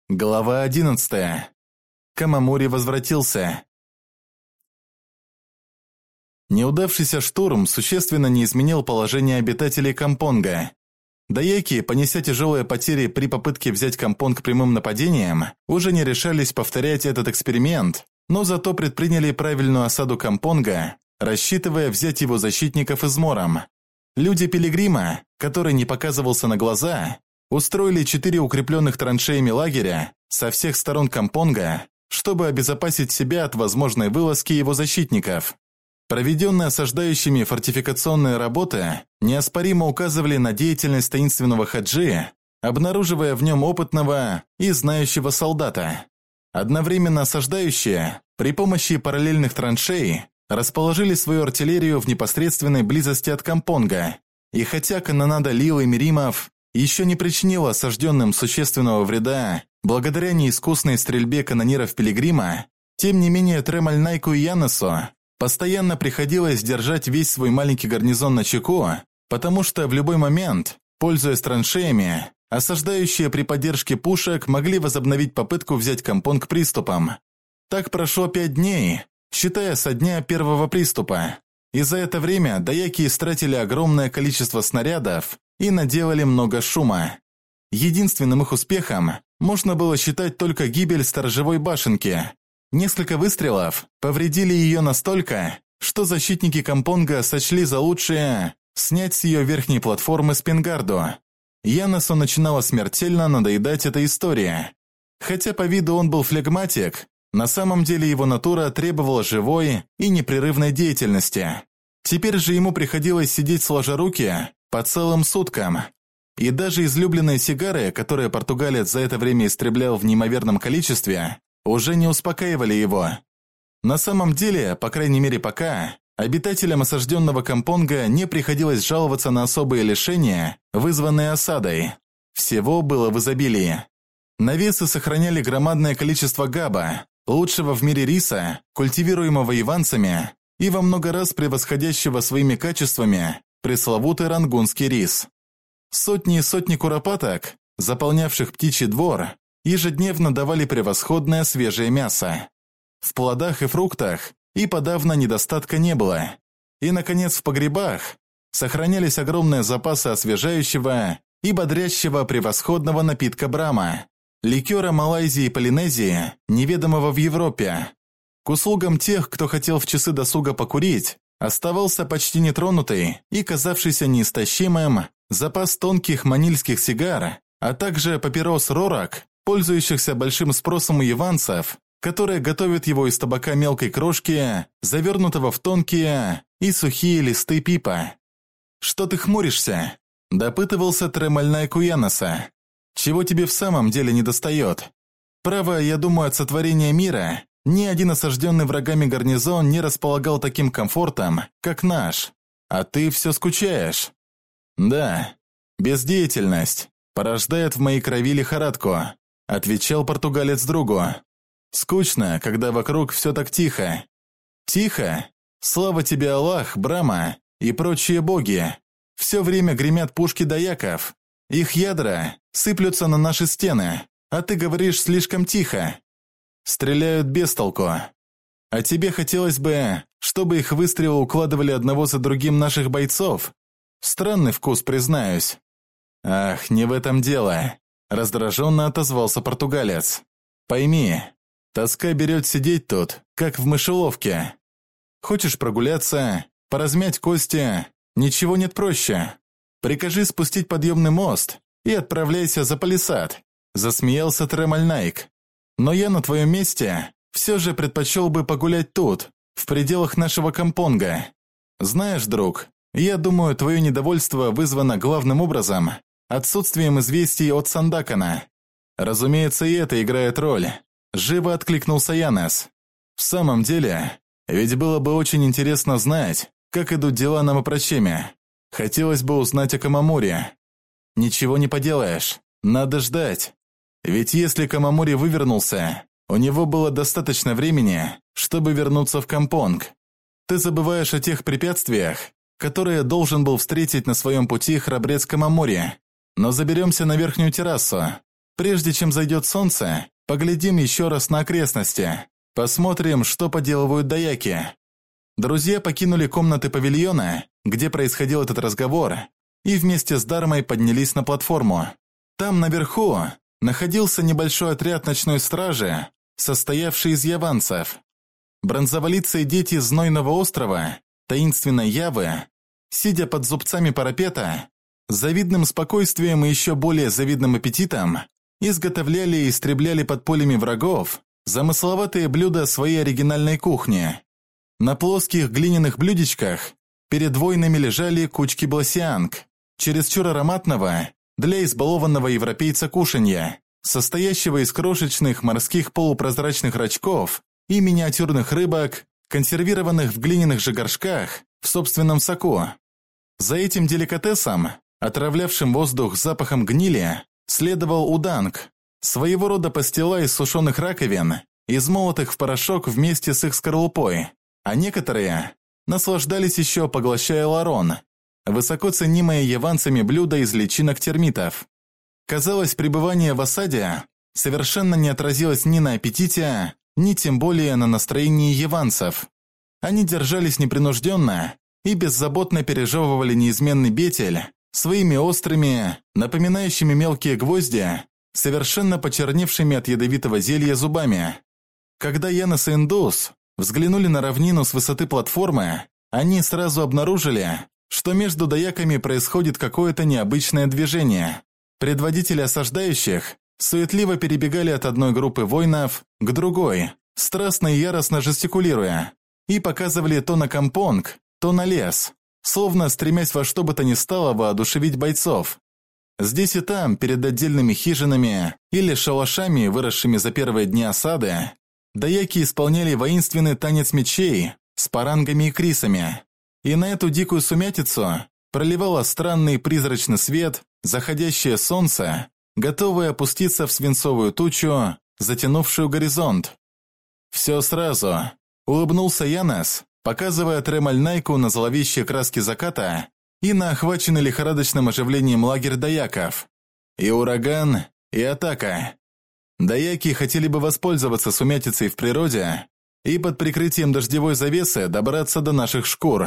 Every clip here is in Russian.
Глава 11. Камамури возвратился. Неудавшийся штурм существенно не изменил положение обитателей Кампонга. Даяки, понеся тяжелые потери при попытке взять Кампонг прямым нападением, уже не решались повторять этот эксперимент, но зато предприняли правильную осаду Кампонга, рассчитывая взять его защитников измором. Люди Пилигрима, который не показывался на глаза, устроили 4 укрепленных траншеями лагеря со всех сторон Кампонга, чтобы обезопасить себя от возможной вылазки его защитников. Проведенные осаждающими фортификационные работы неоспоримо указывали на деятельность таинственного хаджи, обнаруживая в нем опытного и знающего солдата. Одновременно осаждающие, при помощи параллельных траншей, расположили свою артиллерию в непосредственной близости от Кампонга, и хотя канонада Лил и Миримов еще не причинила осажденным существенного вреда благодаря неискусной стрельбе канониров Пилигрима, тем не менее Тремальнайку и Янесу постоянно приходилось держать весь свой маленький гарнизон на чеку, потому что в любой момент, пользуясь траншеями, осаждающие при поддержке пушек могли возобновить попытку взять Кампонг приступом. Так прошло 5 дней, считая со дня первого приступа, и за это время даяки истратили огромное количество снарядов и наделали много шума. Единственным их успехом можно было считать только гибель сторожевой башенки. Несколько выстрелов повредили ее настолько, что защитники Кампонга сочли за лучшее снять с ее верхней платформы спингарду. Янесу начинала смертельно надоедать эта история. Хотя по виду он был флегматик, на самом деле его натура требовала живой и непрерывной деятельности. Теперь же ему приходилось сидеть сложа руки по целым суткам. И даже излюбленные сигары, которые португалец за это время истреблял в неимоверном количестве, уже не успокаивали его. На самом деле, по крайней мере пока, обитателям осажденного Кампонга не приходилось жаловаться на особые лишения, вызванные осадой. Всего было в изобилии. Навесы сохраняли громадное количество габа, лучшего в мире риса, культивируемого иванцами, и во много раз превосходящего своими качествами пресловутый рангунский рис. Сотни и сотни куропаток, заполнявших птичий двор, ежедневно давали превосходное свежее мясо. В плодах и фруктах и подавно недостатка не было. И, наконец, в погребах сохранялись огромные запасы освежающего и бодрящего превосходного напитка Брама, ликера Малайзии и Полинезии, неведомого в Европе. К услугам тех, кто хотел в часы досуга покурить, оставался почти нетронутый и казавшийся неистощимым запас тонких манильских сигар, а также папирос Рорак, пользующихся большим спросом у яванцев, которые готовят его из табака мелкой крошки, завернутого в тонкие и сухие листы пипа. «Что ты хмуришься?» – допытывался Тремальнайку Янеса. «Чего тебе в самом деле недостает? Право, я думаю, от сотворения мира ни один осажденный врагами гарнизон не располагал таким комфортом, как наш. А ты все скучаешь». «Да, бездеятельность порождает в моей крови лихорадку», – отвечал португалец другу. «Скучно, когда вокруг все так тихо». «Тихо? Слава тебе, Аллах, Брама и прочие боги. Все время гремят пушки даяков. Их ядра сыплются на наши стены, а ты говоришь слишком тихо. Стреляют без толку. А тебе хотелось бы, чтобы их выстрелы укладывали одного за другим наших бойцов? Странный вкус, признаюсь». «Ах, не в этом дело», – раздраженно отозвался португалец. «Пойми, тоска берет сидеть тут, как в мышеловке. Хочешь прогуляться, поразмять кости, ничего нет проще. Прикажи спустить подъемный мост и отправляйся за палисад», – засмеялся Тремальнайк. «Но я на твоем месте все же предпочел бы погулять тут, в пределах нашего Кампонга. Знаешь, друг, я думаю, твое недовольство вызвано главным образом отсутствием известий от Сандакана». «Разумеется, и это играет роль», – живо откликнулся Янес. «В самом деле, ведь было бы очень интересно знать, как идут дела на Мапрачеме. Хотелось бы узнать о Камамуре. Ничего не поделаешь, надо ждать. Ведь если Камамури вывернулся, у него было достаточно времени, чтобы вернуться в Кампонг. Ты забываешь о тех препятствиях, которые должен был встретить на своем пути храбрец Камамури. Но заберемся на верхнюю террасу. Прежде чем зайдет солнце, поглядим еще раз на окрестности. Посмотрим, что поделывают даяки». Друзья покинули комнаты павильона, где происходил этот разговор, и вместе с Дармой поднялись на платформу. Там наверху находился небольшой отряд ночной стражи, состоявший из яванцев. Бронзоволицые дети Знойного острова, таинственной Явы, сидя под зубцами парапета, с завидным спокойствием и еще более завидным аппетитом, изготовляли и истребляли под полями врагов замысловатые блюда своей оригинальной кухни. На плоских глиняных блюдечках перед воинами лежали кучки бласианг, чересчур ароматного для избалованного европейца кушанья, состоящего из крошечных морских полупрозрачных рачков и миниатюрных рыбок, консервированных в глиняных же горшках в собственном соку. За этим деликатесом, отравлявшим воздух запахом гнили, следовал уданг, своего рода пастила из сушеных раковин, измолотых в порошок вместе с их скорлупой, а некоторые наслаждались еще, поглощая ларон, высоко ценимое яванцами блюдо из личинок термитов. Казалось, пребывание в осаде совершенно не отразилось ни на аппетите, ни тем более на настроении яванцев. Они держались непринужденно и беззаботно пережевывали неизменный бетель своими острыми, напоминающими мелкие гвозди, совершенно почерневшими от ядовитого зелья зубами. Когда Янос и Индус взглянули на равнину с высоты платформы, они сразу обнаружили, что междудаяками происходит какое-то необычное движение. Предводители осаждающих суетливо перебегали от одной группы воинов к другой, страстно и яростно жестикулируя, и показывали то на кампонг, то на лес, словно стремясь во что бы то ни стало воодушевить бойцов. Здесь и там, перед отдельными хижинами или шалашами, выросшими за первые дни осады, даяки исполняли воинственный танец мечей с парангами и крисами. И на эту дикую сумятицу проливало странный призрачный свет заходящее солнце, готовое опуститься в свинцовую тучу, затянувшую горизонт. «Все сразу», — улыбнулся Янос, показывая Тремальнайку на зловещие краски заката и на охваченный лихорадочным оживлением лагерь даяков. «И ураган, и атака. Даяки хотели бы воспользоваться сумятицей в природе и под прикрытием дождевой завесы добраться до наших шкур».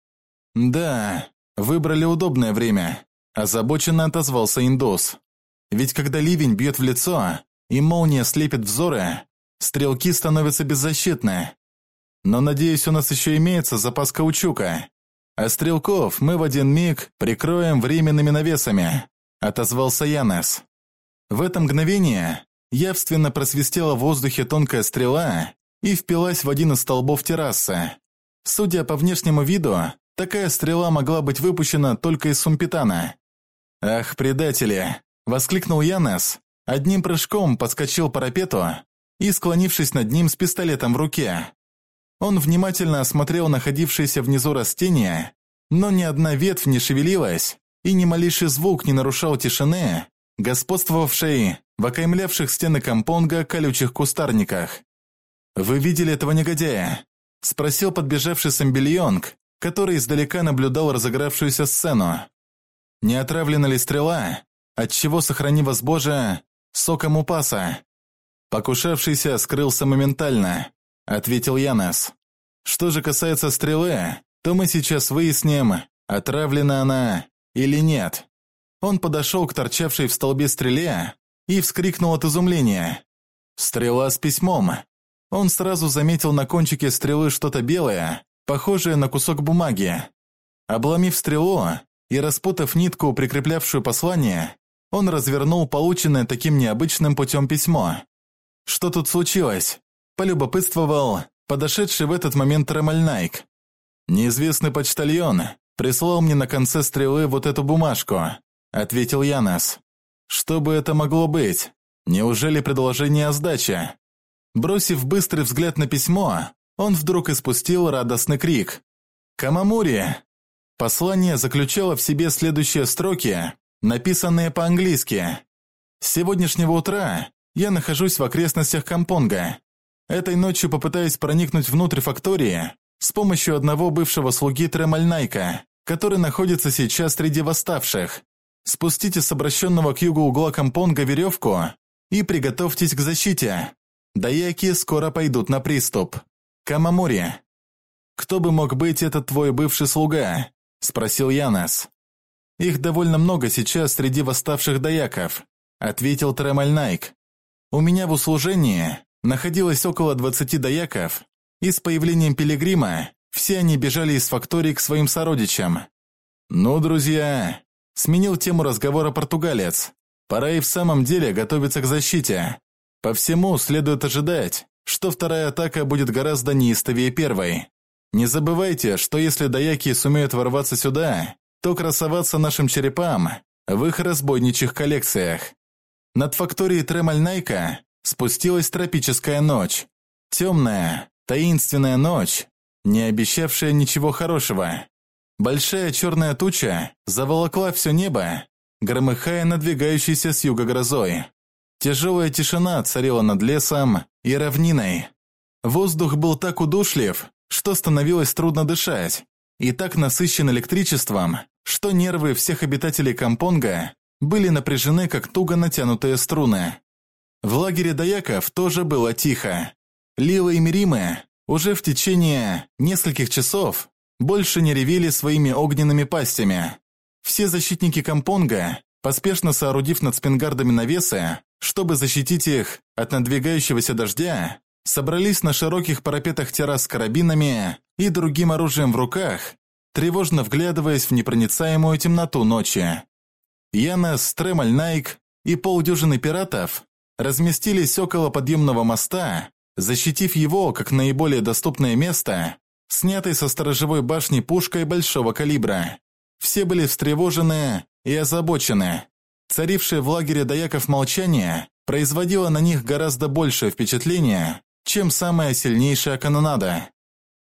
«Да, выбрали удобное время», – озабоченно отозвался Индус. «Ведь когда ливень бьет в лицо и молния слепит взоры, стрелки становятся беззащитны. Но, надеюсь, у нас еще имеется запас каучука, а стрелков мы в один миг прикроем временными навесами», – отозвался Янос. В это мгновение явственно просвистела в воздухе тонкая стрела и впилась в один из столбов террасы. Судя по внешнему виду, такая стрела могла быть выпущена только из сумпитана. «Ах, предатели!» – воскликнул Янос, одним прыжком подскочил к парапету и, склонившись над ним с пистолетом в руке. Он внимательно осмотрел находившиеся внизу растения, но ни одна ветвь не шевелилась, и ни малейший звук не нарушал тишины, господствовавшей в окаймлявших стены кампонга колючих кустарниках. «Вы видели этого негодяя?» – спросил подбежавший Самбельонг, который издалека наблюдал разыгравшуюся сцену. «Не отравлена ли стрела? Отчего, сохрани вас Боже, соком упаса?» «Покушавшийся скрылся моментально», – ответил Янос. «Что же касается стрелы, то мы сейчас выясним, отравлена она или нет». Он подошел к торчавшей в столбе стреле и вскрикнул от изумления. «Стрела с письмом!» Он сразу заметил на кончике стрелы что-то белое, похожее на кусок бумаги. Обломив стрелу и распутав нитку, прикреплявшую послание, он развернул полученное таким необычным путем письмо. «Что тут случилось?» – полюбопытствовал подошедший в этот момент Тремальнайк. «Неизвестный почтальон прислал мне на конце стрелы вот эту бумажку», – ответил Янос. «Что бы это могло быть? Неужели предложение о сдаче?» Бросив быстрый взгляд на письмо, он вдруг испустил радостный крик. «Камамури!» Послание заключало в себе следующие строки, написанные по-английски. «С сегодняшнего утра я нахожусь в окрестностях Кампонга. Этой ночью попытаюсь проникнуть внутрь фактории с помощью одного бывшего слуги Тремальнайка, который находится сейчас среди восставших. Спустите с обращенного к югу угла компонга веревку и приготовьтесь к защите. Даяки скоро пойдут на приступ. Камамори. «Кто бы мог быть этот твой бывший слуга?» – спросил Янос. «Их довольно много сейчас среди восставших даяков», – ответил Тремаль Найк. «У меня в услужении находилось около 20 даяков, и с появлением пилигрима все они бежали из факторий к своим сородичам». «Ну, друзья», – сменил тему разговора португалец, – «пора и в самом деле готовиться к защите. По всему следует ожидать, что вторая атака будет гораздо неистовее первой. Не забывайте, что если даяки сумеют ворваться сюда, то красоваться нашим черепам в их разбойничьих коллекциях». Над факторией Тремаль Найка спустилась тропическая ночь. Темная, таинственная ночь, не обещавшая ничего хорошего. Большая черная туча заволокла все небо, громыхая надвигающейся с юга грозой. Тяжелая тишина царила над лесом и равниной. Воздух был так удушлив, что становилось трудно дышать, и так насыщен электричеством, что нервы всех обитателей Кампонга были напряжены, как туго натянутые струны. В лагере даяков тоже было тихо. Лила и Миримы уже в течение нескольких часов больше не ревели своими огненными пастями. Все защитники Кампонга, поспешно соорудив над спингардами навесы, чтобы защитить их от надвигающегося дождя, собрались на широких парапетах террас с карабинами и другим оружием в руках, тревожно вглядываясь в непроницаемую темноту ночи. Янос, Тремаль Найк и полдюжины пиратов разместились около подъемного моста, защитив его как наиболее доступное место, снятой со сторожевой башни пушкой большого калибра. Все были встревожены и озабочены. Царившее в лагере даяков молчание производило на них гораздо большее впечатление, чем самая сильнейшая канонада.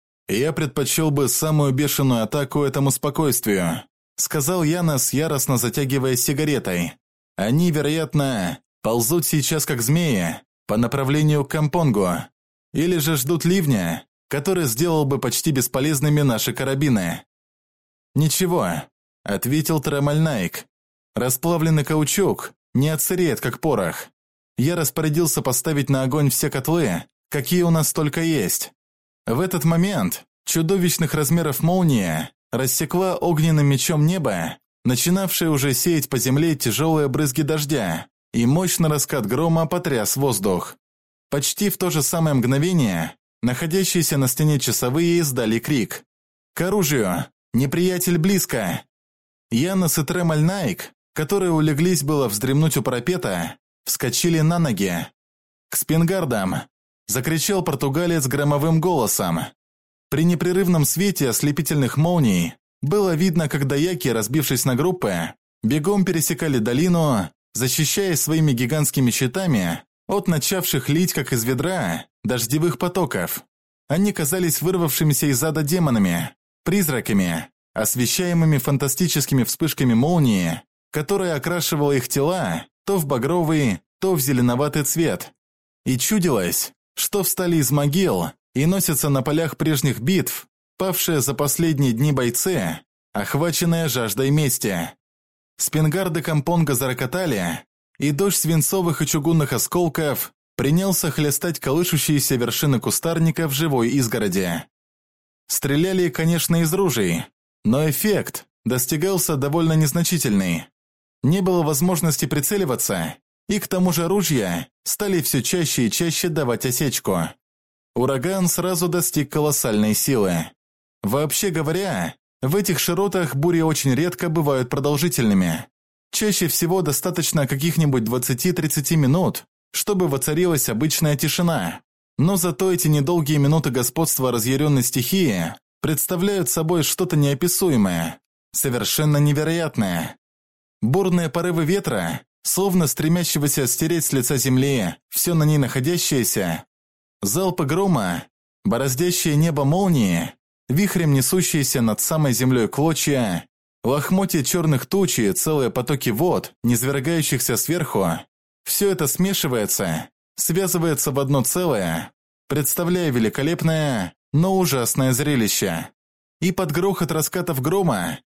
«Я предпочел бы самую бешеную атаку этому спокойствию», сказал Янос, яростно затягиваясь сигаретой. «Они, вероятно, ползут сейчас как змеи по направлению к Кампонгу, или же ждут ливня, который сделал бы почти бесполезными наши карабины». «Ничего», – ответил Тремаль Найк. «Расплавленный каучук не отсыреет, как порох. Я распорядился поставить на огонь все котлы, какие у нас только есть». В этот момент чудовищных размеров молния рассекла огненным мечом небо, начинавшее уже сеять по земле тяжелые брызги дождя, и мощный раскат грома потряс воздух. Почти в то же самое мгновение находящиеся на стене часовые издали крик: «К оружию! Неприятель близко!» Янос и Тремаль Найк, которые улеглись было вздремнуть у парапета, вскочили на ноги. «К спингардам!» – закричал португалец громовым голосом. При непрерывном свете ослепительных молний было видно, как даяки, разбившись на группы, бегом пересекали долину, защищаясь своими гигантскими щитами от начавших лить, как из ведра, дождевых потоков. Они казались вырвавшимися из ада демонами, призраками, освещаемыми фантастическими вспышками молнии, которая окрашивала их тела то в багровый, то в зеленоватый цвет. И чудилось, что встали из могил и носятся на полях прежних битв, павшие за последние дни бойцы, охваченные жаждой мести. Спингарды Кампонга зарокотали, и дождь свинцовых и чугунных осколков принялся хлестать колышущиеся вершины кустарника в живой изгороди. Стреляли, конечно, из ружей, но эффект достигался довольно незначительный. Не было возможности прицеливаться, и к тому же ружья стали все чаще и чаще давать осечку. Ураган сразу достиг колоссальной силы. Вообще говоря, в этих широтах бури очень редко бывают продолжительными. Чаще всего достаточно каких-нибудь 20-30 минут, чтобы воцарилась обычная тишина. Но зато эти недолгие минуты господства разъяренной стихии представляют собой что-то неописуемое, совершенно невероятное. Бурные порывы ветра, словно стремящегося стереть с лица земли все на ней находящееся, залпы грома, бороздящие небо молнии, вихрем несущиеся над самой землей клочья, лохмотья черных туч и целые потоки вод, низвергающихся сверху, все это смешивается, связывается в одно целое, представляя великолепное, но ужасное зрелище. И под грохот раскатов грома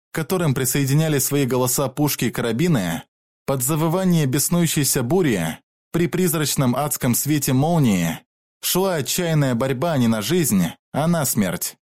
к которым присоединяли свои голоса пушки и карабины, под завывание беснующейся бури, при призрачном адском свете молнии, шла отчаянная борьба не на жизнь, а на смерть.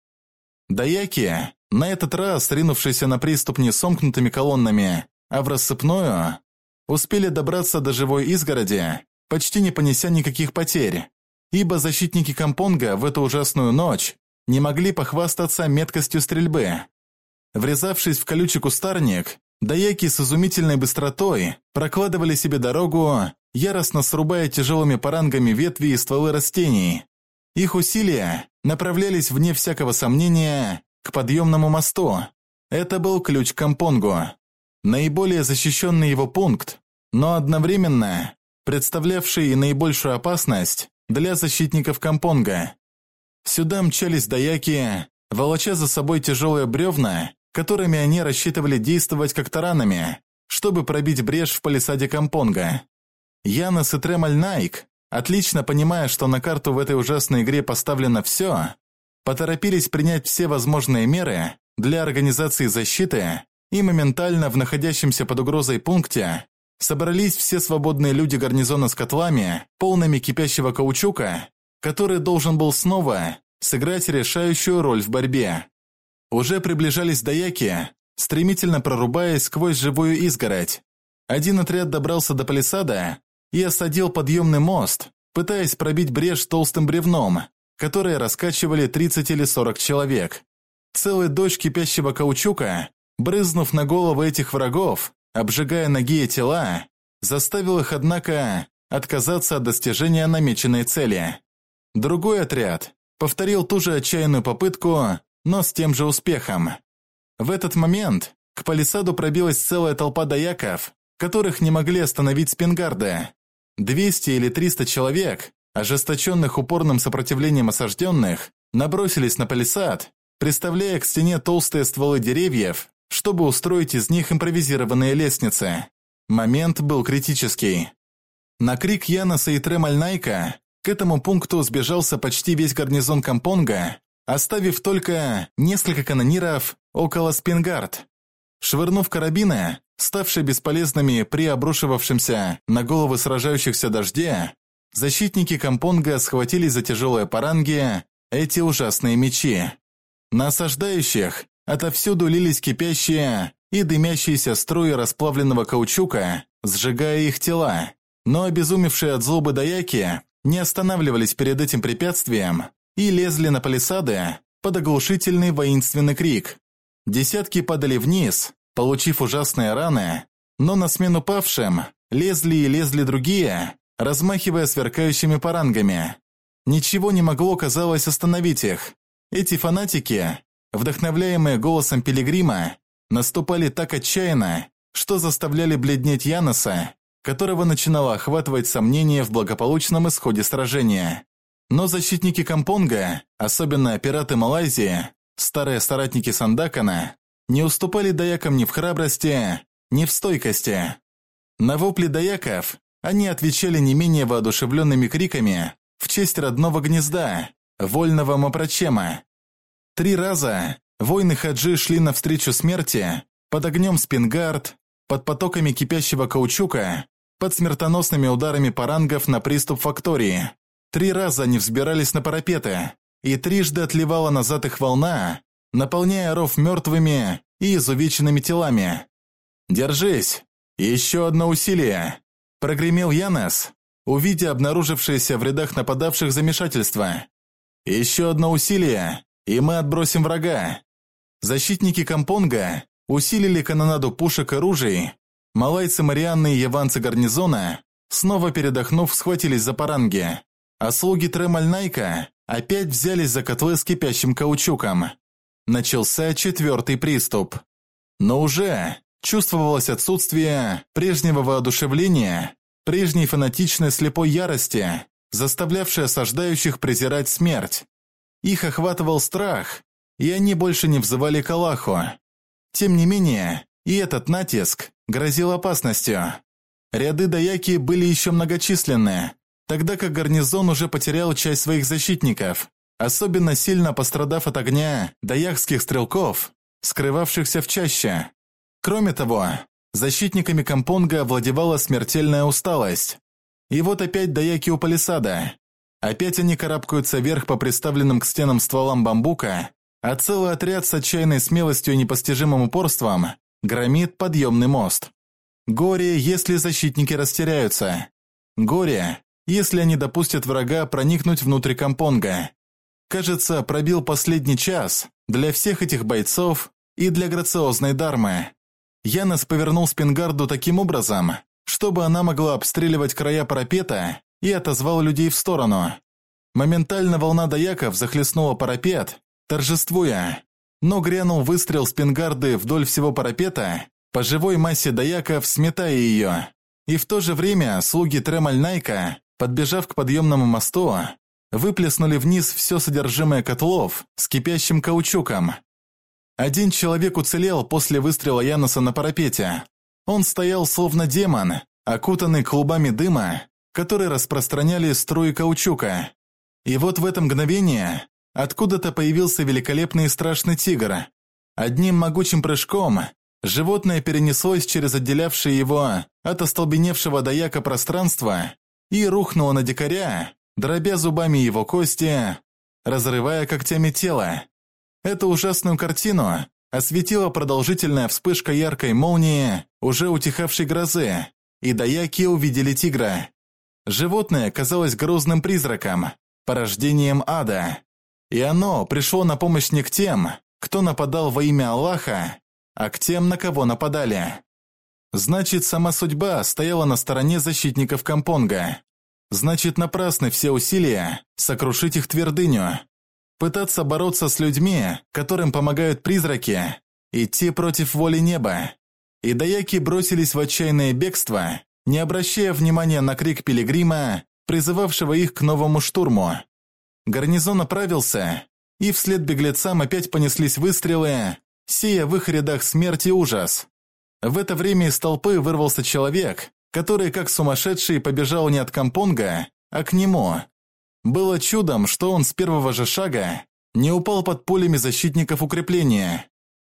Даяки, на этот раз ринувшиеся на приступ не сомкнутыми колоннами, а в рассыпную, успели добраться до живой изгороди, почти не понеся никаких потерь, ибо защитники Кампонга в эту ужасную ночь не могли похвастаться меткостью стрельбы. Врезавшись в колючий кустарник, даяки с изумительной быстротой прокладывали себе дорогу, яростно срубая тяжелыми парангами ветви и стволы растений. Их усилия направлялись, вне всякого сомнения, к подъемному мосту. Это был ключ к Кампонгу. Наиболее защищенный его пункт, но одновременно представлявший и наибольшую опасность для защитников Кампонга. Сюда мчались даяки, волоча за собой тяжелые бревна, которыми они рассчитывали действовать как таранами, чтобы пробить брешь в палисаде Кампонга. Янос и Тремаль Найк, отлично понимая, что на карту в этой ужасной игре поставлено все, поторопились принять все возможные меры для организации защиты, и моментально в находящемся под угрозой пункте собрались все свободные люди гарнизона с котлами, полными кипящего каучука, который должен был снова сыграть решающую роль в борьбе. Уже приближались даяки, стремительно прорубаясь сквозь живую изгородь. Один отряд добрался до палисада и осадил подъемный мост, пытаясь пробить брешь толстым бревном, которое раскачивали 30 или 40 человек. Целый дождь кипящего каучука, брызнув на головы этих врагов, обжигая ноги и тела, заставил их, однако, отказаться от достижения намеченной цели. Другой отряд повторил ту же отчаянную попытку, но с тем же успехом. В этот момент к палисаду пробилась целая толпа даяков, которых не могли остановить спингарды. 200 или 300 человек, ожесточенных упорным сопротивлением осажденных, набросились на палисад, приставляя к стене толстые стволы деревьев, чтобы устроить из них импровизированные лестницы. Момент был критический. На крик Яноса и Тремаль Найка к этому пункту сбежался почти весь гарнизон Кампонга, оставив только несколько канониров около спингард. Швырнув карабины, ставшие бесполезными при обрушивавшемся на головы сражающихся дожде, защитники Кампонга схватились за тяжелые паранги, эти ужасные мечи. На осаждающих отовсюду лились кипящие и дымящиеся струи расплавленного каучука, сжигая их тела, но обезумевшие от злобы даяки не останавливались перед этим препятствием и лезли на палисады под оглушительный воинственный крик. Десятки падали вниз, получив ужасные раны, но на смену павшим лезли и лезли другие, размахивая сверкающими парангами. Ничего не могло, казалось, остановить их. Эти фанатики, вдохновляемые голосом Пилигрима, наступали так отчаянно, что заставляли бледнеть Яноса, которого начинало охватывать сомнение в благополучном исходе сражения. Но защитники Кампонга, особенно пираты Малайзии, старые соратники Сандакана, не уступали даякам ни в храбрости, ни в стойкости. На вопли даяков они отвечали не менее воодушевленными криками в честь родного гнезда, вольного Мопрочема. 3 раза воины-хаджи шли навстречу смерти под огнем спингард, под потоками кипящего каучука, под смертоносными ударами парангов на приступ фактории. 3 раза они взбирались на парапеты, и трижды отливала назад их волна, наполняя ров мертвыми и изувеченными телами. «Держись! Еще одно усилие!» – прогремел Янос, увидя обнаружившееся в рядах нападавших замешательство. «Еще одно усилие, и мы отбросим врага!» Защитники Кампонга усилили канонаду пушек и ружей. Малайцы Марианны и яванцы гарнизона, снова передохнув, схватились за паранги, а слуги Тремаль Найка опять взялись за котлы с кипящим каучуком. Начался 4-й приступ. Но уже чувствовалось отсутствие прежнего воодушевления, прежней фанатичной слепой ярости, заставлявшей осаждающих презирать смерть. Их охватывал страх, и они больше не взывали к Аллаху. Тем не менее, и этот натиск грозил опасностью. Ряды даяки были еще многочисленны, тогда как гарнизон уже потерял часть своих защитников, особенно сильно пострадав от огня даякских стрелков, скрывавшихся в чаще. Кроме того, защитниками Кампонга овладевала смертельная усталость. И вот опять даяки у палисада. Опять они карабкаются вверх по приставленным к стенам стволам бамбука, а целый отряд с отчаянной смелостью и непостижимым упорством громит подъемный мост. Горе, если защитники растеряются. Горе, если они допустят врага проникнуть внутрь Кампонга. Кажется, пробил последний час для всех этих бойцов и для грациозной Дармы. Янос повернул спингарду таким образом, чтобы она могла обстреливать края парапета, и отозвал людей в сторону. Моментально волна даяков захлестнула парапет, торжествуя, но грянул выстрел спингарды вдоль всего парапета, по живой массе даяков сметая ее. И в то же время слуги Тремаль-Найка, подбежав к подъемному мосту, выплеснули вниз все содержимое котлов с кипящим каучуком. Один человек уцелел после выстрела Яноса на парапете. Он стоял словно демон, окутанный клубами дыма, которые распространяли струи каучука. И вот в это мгновение откуда-то появился великолепный и страшный тигр. Одним могучим прыжком животное перенеслось через отделявшее его от остолбеневшего даяка пространство и рухнуло на дикаря, дробя зубами его кости, разрывая когтями тело. Эту ужасную картину осветила продолжительная вспышка яркой молнии, уже утихавшей грозы, и даяки увидели тигра. Животное казалось грозным призраком, порождением ада. И оно пришло на помощь не к тем, кто нападал во имя Аллаха, а к тем, на кого нападали. Значит, сама судьба стояла на стороне защитников Кампонга. Значит, напрасны все усилия сокрушить их твердыню. Пытаться бороться с людьми, которым помогают призраки, идти против воли неба. И даяки бросились в отчаянное бегство, не обращая внимания на крик пилигрима, призывавшего их к новому штурму. Гарнизон оправился, и вслед беглецам опять понеслись выстрелы, сея в их рядах смерть и ужас. В это время из толпы вырвался человек, который, как сумасшедший, побежал не от Кампонга, а к нему. Было чудом, что он с первого же шага не упал под пулями защитников укрепления.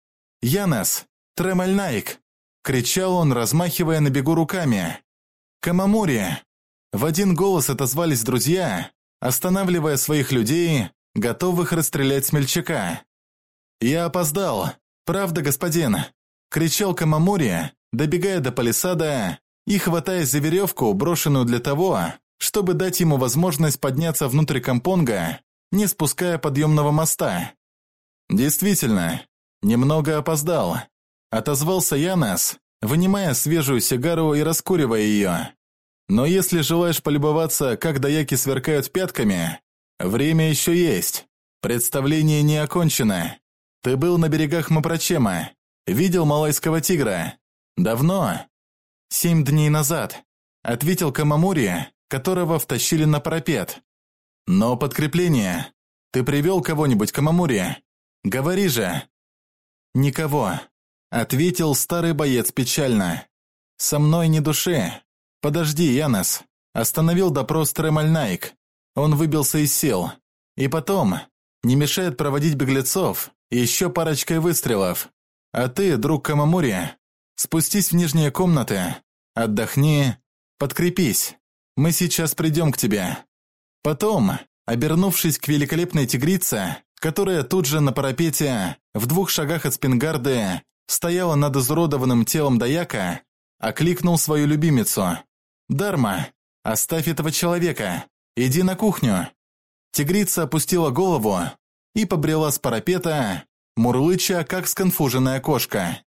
«Янос! Тремаль-Найк!» – кричал он, размахивая на бегу руками. «Камамури!» В один голос отозвались друзья, останавливая своих людей, готовых расстрелять смельчака. «Я опоздал! Правда, господин!» – кричал Камамури, добегая до палисада и хватаясь за веревку, брошенную для того, чтобы дать ему возможность подняться внутрь Кампонга, не спуская подъемного моста. «Действительно, немного опоздал», – отозвался Янос, вынимая свежую сигару и раскуривая ее. «Но если желаешь полюбоваться, как даяки сверкают пятками, время еще есть. Представление не окончено. Ты был на берегах Мапрачема, видел малайского тигра. Давно?» 7 дней назад», – ответил Камамури, которого втащили на парапет. «Но подкрепление. Ты привел кого-нибудь, Камамури? Говори же!» «Никого», – ответил старый боец печально. «Со мной ни души. Подожди, Янос», – остановил допрос Тремаль-Найк. Он выбился из сил. «И потом, не мешает проводить беглецов еще парочкой выстрелов. А ты, друг Камамури, спустись в нижние комнаты, отдохни, подкрепись. Мы сейчас придем к тебе». Потом, обернувшись к великолепной тигрице, которая тут же на парапете, в 2 шагах от спингарды, стояла над изуродованным телом даяка, окликнул свою любимицу. «Дарма, оставь этого человека, иди на кухню». Тигрица опустила голову и побрела с парапета, мурлыча, как сконфуженная кошка.